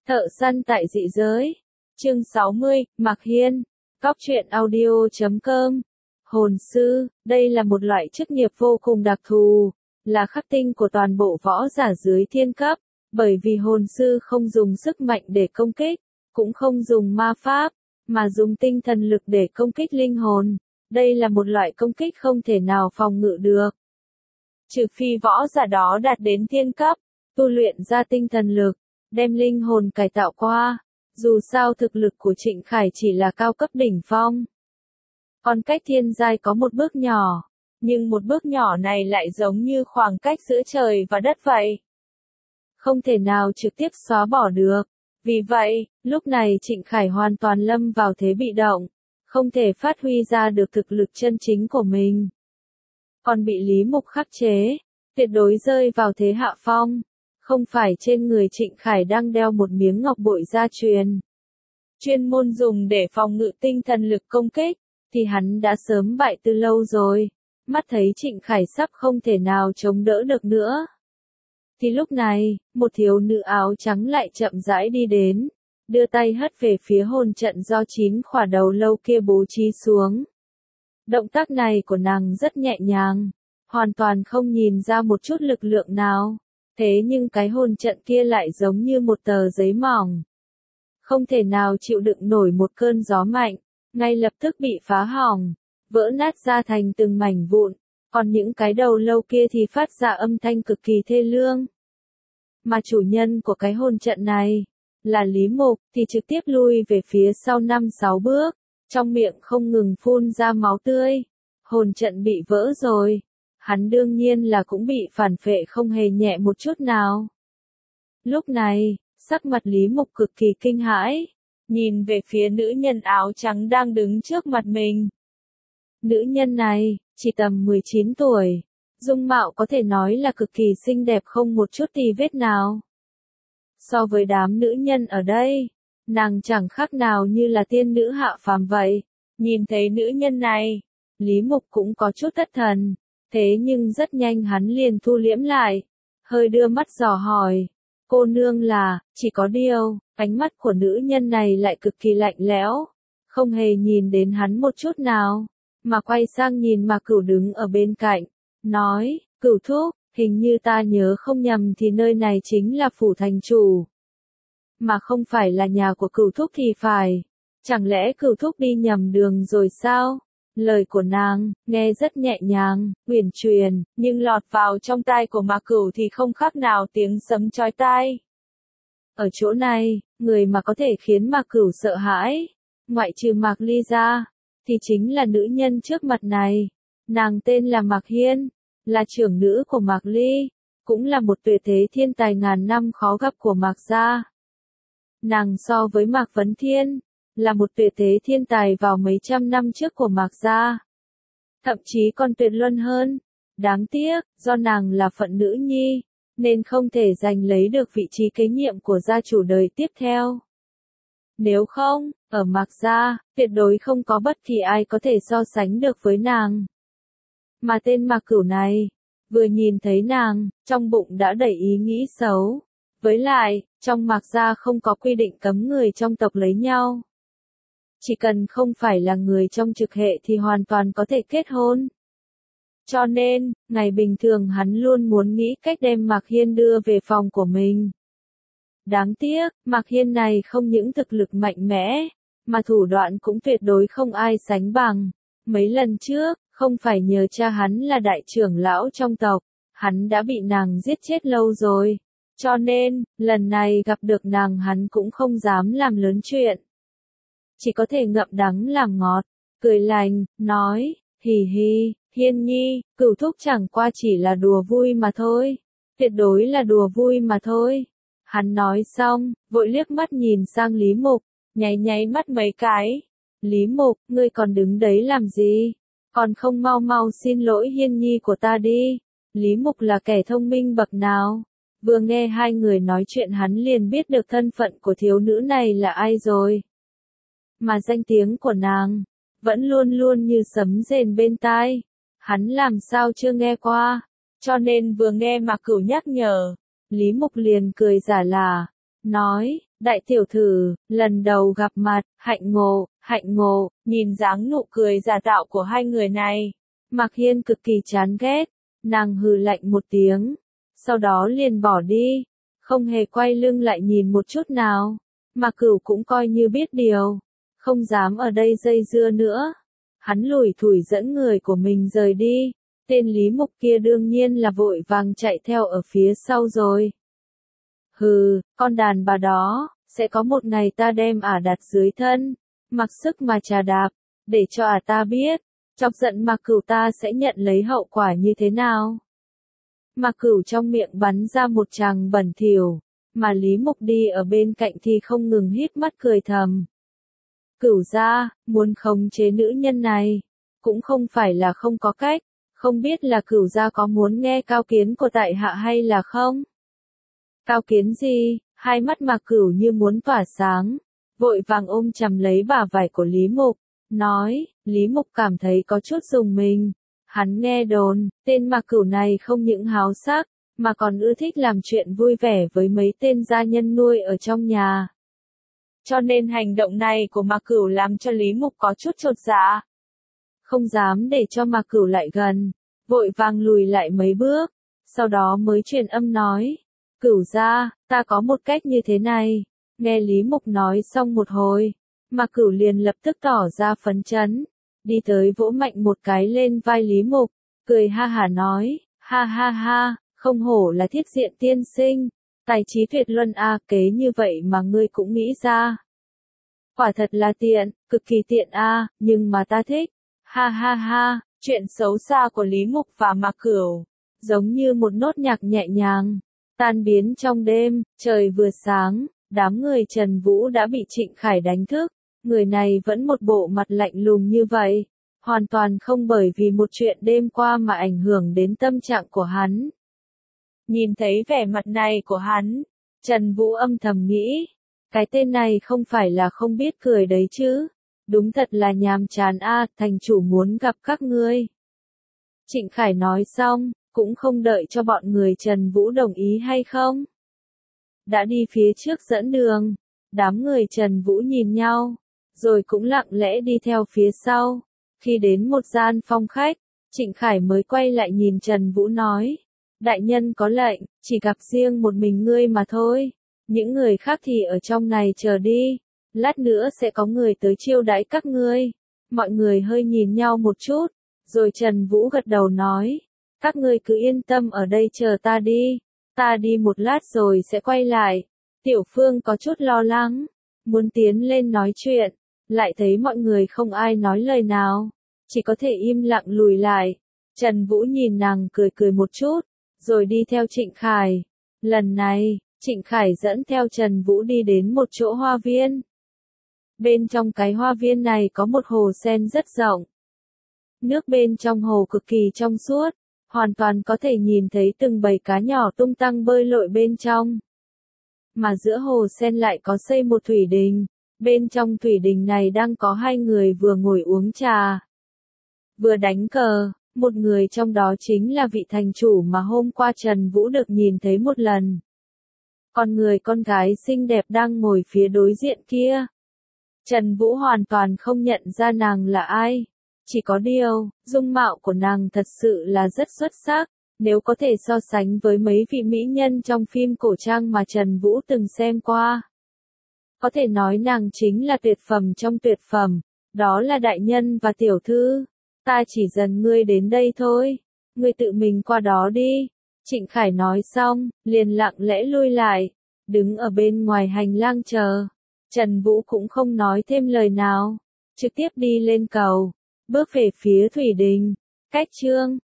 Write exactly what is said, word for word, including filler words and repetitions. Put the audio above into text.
Thợ săn tại dị giới. Chương sáu mươi, Mạc Hiên. Cóc truyện audio chấm com. Hồn sư, đây là một loại chức nghiệp vô cùng đặc thù, là khắc tinh của toàn bộ võ giả dưới thiên cấp, bởi vì hồn sư không dùng sức mạnh để công kích, cũng không dùng ma pháp, mà dùng tinh thần lực để công kích linh hồn. Đây là một loại công kích không thể nào phòng ngự được. Trừ phi võ giả đó đạt đến thiên cấp, tu luyện ra tinh thần lực, đem linh hồn cải tạo qua. Dù sao thực lực của Trịnh Khải chỉ là cao cấp đỉnh phong. Còn cách thiên giai có một bước nhỏ, nhưng một bước nhỏ này lại giống như khoảng cách giữa trời và đất vậy. Không thể nào trực tiếp xóa bỏ được. Vì vậy, lúc này Trịnh Khải hoàn toàn lâm vào thế bị động, không thể phát huy ra được thực lực chân chính của mình. Còn bị Lý Mục khắc chế, tuyệt đối rơi vào thế hạ phong. Không phải trên người Trịnh Khải đang đeo một miếng ngọc bội gia truyền, chuyên môn dùng để phòng ngự tinh thần lực công kích, thì hắn đã sớm bại từ lâu rồi. Mắt thấy Trịnh Khải sắp không thể nào chống đỡ được nữa. Thì lúc này, một thiếu nữ áo trắng lại chậm rãi đi đến, đưa tay hất về phía hồn trận do chín khỏa đầu lâu kia bố trí xuống. Động tác này của nàng rất nhẹ nhàng, hoàn toàn không nhìn ra một chút lực lượng nào. Thế nhưng cái hồn trận kia lại giống như một tờ giấy mỏng. Không thể nào chịu đựng nổi một cơn gió mạnh, ngay lập tức bị phá hỏng, vỡ nát ra thành từng mảnh vụn, còn những cái đầu lâu kia thì phát ra âm thanh cực kỳ thê lương. Mà chủ nhân của cái hồn trận này, là Lý Mục, thì trực tiếp lui về phía sau năm sáu bước, trong miệng không ngừng phun ra máu tươi. Hồn trận bị vỡ rồi. Hắn đương nhiên là cũng bị phản phệ không hề nhẹ một chút nào. Lúc này, sắc mặt Lý Mục cực kỳ kinh hãi, nhìn về phía nữ nhân áo trắng đang đứng trước mặt mình. Nữ nhân này, chỉ tầm mười chín tuổi, dung mạo có thể nói là cực kỳ xinh đẹp không một chút tì vết nào. So với đám nữ nhân ở đây, nàng chẳng khác nào như là tiên nữ hạ phàm vậy. Nhìn thấy nữ nhân này, Lý Mục cũng có chút thất thần. Thế nhưng rất nhanh hắn liền thu liễm lại, hơi đưa mắt dò hỏi, cô nương là, chỉ có điều, ánh mắt của nữ nhân này lại cực kỳ lạnh lẽo, không hề nhìn đến hắn một chút nào, mà quay sang nhìn Mạc Cửu đứng ở bên cạnh, nói, Cửu thúc, hình như ta nhớ không nhầm thì nơi này chính là phủ thành chủ, mà không phải là nhà của Cửu thúc thì phải, chẳng lẽ Cửu thúc đi nhầm đường rồi sao? Lời của nàng, nghe rất nhẹ nhàng, uyển chuyển, nhưng lọt vào trong tai của Mạc Cửu thì không khác nào tiếng sấm chói tai. Ở chỗ này, người mà có thể khiến Mạc Cửu sợ hãi, ngoại trừ Mạc Ly ra, thì chính là nữ nhân trước mặt này. Nàng tên là Mạc Hiên, là trưởng nữ của Mạc Ly, cũng là một tuyệt thế thiên tài ngàn năm khó gặp của Mạc gia. Nàng so với Mạc Vấn Thiên, là một tuyệt thế thiên tài vào mấy trăm năm trước của Mạc gia. Thậm chí còn tuyệt luân hơn. Đáng tiếc, do nàng là phận nữ nhi, nên không thể giành lấy được vị trí kế nhiệm của gia chủ đời tiếp theo. Nếu không, ở Mạc gia, tuyệt đối không có bất kỳ ai có thể so sánh được với nàng. Mà tên Mạc Cửu này, vừa nhìn thấy nàng, trong bụng đã đầy ý nghĩ xấu. Với lại, trong Mạc gia không có quy định cấm người trong tộc lấy nhau. Chỉ cần không phải là người trong trực hệ thì hoàn toàn có thể kết hôn. Cho nên, ngày bình thường hắn luôn muốn nghĩ cách đem Mạc Hiên đưa về phòng của mình. Đáng tiếc, Mạc Hiên này không những thực lực mạnh mẽ, mà thủ đoạn cũng tuyệt đối không ai sánh bằng. Mấy lần trước, không phải nhờ cha hắn là đại trưởng lão trong tộc, hắn đã bị nàng giết chết lâu rồi. Cho nên, lần này gặp được nàng hắn cũng không dám làm lớn chuyện. Chỉ có thể ngậm đắng làm ngọt, cười lành, nói, hì hì, Hiên nhi, Cửu thúc chẳng qua chỉ là đùa vui mà thôi, tuyệt đối là đùa vui mà thôi. Hắn nói xong, vội liếc mắt nhìn sang Lý Mục, nháy nháy mắt mấy cái. Lý Mục, ngươi còn đứng đấy làm gì? Còn không mau mau xin lỗi Hiên nhi của ta đi. Lý Mục là kẻ thông minh bậc nào? Vừa nghe hai người nói chuyện hắn liền biết được thân phận của thiếu nữ này là ai rồi. Mà danh tiếng của nàng, vẫn luôn luôn như sấm rền bên tai. Hắn làm sao chưa nghe qua, cho nên vừa nghe Mạc Cửu nhắc nhở, Lý Mục liền cười giả là, nói, Đại tiểu thư, lần đầu gặp mặt, hạnh ngộ, hạnh ngộ, nhìn dáng nụ cười giả tạo của hai người này. Mạc Hiên cực kỳ chán ghét, nàng hừ lạnh một tiếng, sau đó liền bỏ đi, không hề quay lưng lại nhìn một chút nào. Mạc Cửu cũng coi như biết điều, không dám ở đây dây dưa nữa. Hắn lủi thủi dẫn người của mình rời đi, tên Lý Mục kia đương nhiên là vội vàng chạy theo ở phía sau rồi. Hừ, con đàn bà đó, sẽ có một ngày ta đem ả đặt dưới thân, mặc sức mà trà đạp, để cho ả ta biết, chọc giận Mạc Cửu ta sẽ nhận lấy hậu quả như thế nào. Mạc Cửu trong miệng bắn ra một tràng bẩn thỉu, mà Lý Mục đi ở bên cạnh thì không ngừng hít mắt cười thầm. Cửu gia, muốn khống chế nữ nhân này, cũng không phải là không có cách, không biết là Cửu gia có muốn nghe cao kiến của tại hạ hay là không? Cao kiến gì? Hai mắt Mạc Cửu như muốn tỏa sáng, vội vàng ôm chầm lấy bả vai của Lý Mục, nói. Lý Mục cảm thấy có chút rùng mình. Hắn nghe đồn, tên Mạc Cửu này không những háo sắc, mà còn ưa thích làm chuyện vui vẻ với mấy tên gia nhân nuôi ở trong nhà. Cho nên hành động này của Mạc Cửu làm cho Lý Mục có chút chột dạ. Không dám để cho Mạc Cửu lại gần, vội vàng lùi lại mấy bước, sau đó mới truyền âm nói. Cửu gia, ta có một cách như thế này. Nghe Lý Mục nói xong một hồi, Mạc Cửu liền lập tức tỏ ra phấn chấn, đi tới vỗ mạnh một cái lên vai Lý Mục, cười ha hả nói, ha ha ha, không hổ là Thiết Diện tiên sinh, tài trí tuyệt luân a, kế như vậy mà ngươi cũng nghĩ ra. Quả thật là tiện, cực kỳ tiện a, nhưng mà ta thích. Ha ha ha, chuyện xấu xa của Lý Mục và Mạc Cửu, giống như một nốt nhạc nhẹ nhàng, tan biến trong đêm. Trời vừa sáng, đám người Trần Vũ đã bị Trịnh Khải đánh thức, người này vẫn một bộ mặt lạnh lùng như vậy, hoàn toàn không bởi vì một chuyện đêm qua mà ảnh hưởng đến tâm trạng của hắn. Nhìn thấy vẻ mặt này của hắn, Trần Vũ âm thầm nghĩ, cái tên này không phải là không biết cười đấy chứ, đúng thật là nhàm chán a, thành chủ muốn gặp các ngươi. Trịnh Khải nói xong, cũng không đợi cho bọn người Trần Vũ đồng ý hay không. Đã đi phía trước dẫn đường, đám người Trần Vũ nhìn nhau, rồi cũng lặng lẽ đi theo phía sau. Khi đến một gian phòng khách, Trịnh Khải mới quay lại nhìn Trần Vũ nói, đại nhân có lệnh, chỉ gặp riêng một mình ngươi mà thôi, những người khác thì ở trong này chờ đi, lát nữa sẽ có người tới chiêu đãi các ngươi. Mọi người hơi nhìn nhau một chút, rồi Trần Vũ gật đầu nói, các ngươi cứ yên tâm ở đây chờ ta đi, ta đi một lát rồi sẽ quay lại. Tiểu Phương có chút lo lắng, muốn tiến lên nói chuyện, lại thấy mọi người không ai nói lời nào, chỉ có thể im lặng lùi lại. Trần Vũ nhìn nàng cười cười một chút, rồi đi theo Trịnh Khải. Lần này, Trịnh Khải dẫn theo Trần Vũ đi đến một chỗ hoa viên. Bên trong cái hoa viên này có một hồ sen rất rộng. Nước bên trong hồ cực kỳ trong suốt, hoàn toàn có thể nhìn thấy từng bầy cá nhỏ tung tăng bơi lội bên trong. Mà giữa hồ sen lại có xây một thủy đình, bên trong thủy đình này đang có hai người vừa ngồi uống trà, vừa đánh cờ. Một người trong đó chính là vị thành chủ mà hôm qua Trần Vũ được nhìn thấy một lần. Còn người con gái xinh đẹp đang ngồi phía đối diện kia, Trần Vũ hoàn toàn không nhận ra nàng là ai. Chỉ có điều, dung mạo của nàng thật sự là rất xuất sắc, nếu có thể so sánh với mấy vị mỹ nhân trong phim cổ trang mà Trần Vũ từng xem qua. Có thể nói nàng chính là tuyệt phẩm trong tuyệt phẩm, đó là đại nhân và tiểu thư. Ta chỉ dần ngươi đến đây thôi, ngươi tự mình qua đó đi. Trịnh Khải nói xong, liền lặng lẽ lui lại, đứng ở bên ngoài hành lang chờ. Trần Vũ cũng không nói thêm lời nào, trực tiếp đi lên cầu, bước về phía thủy đình. Cách chương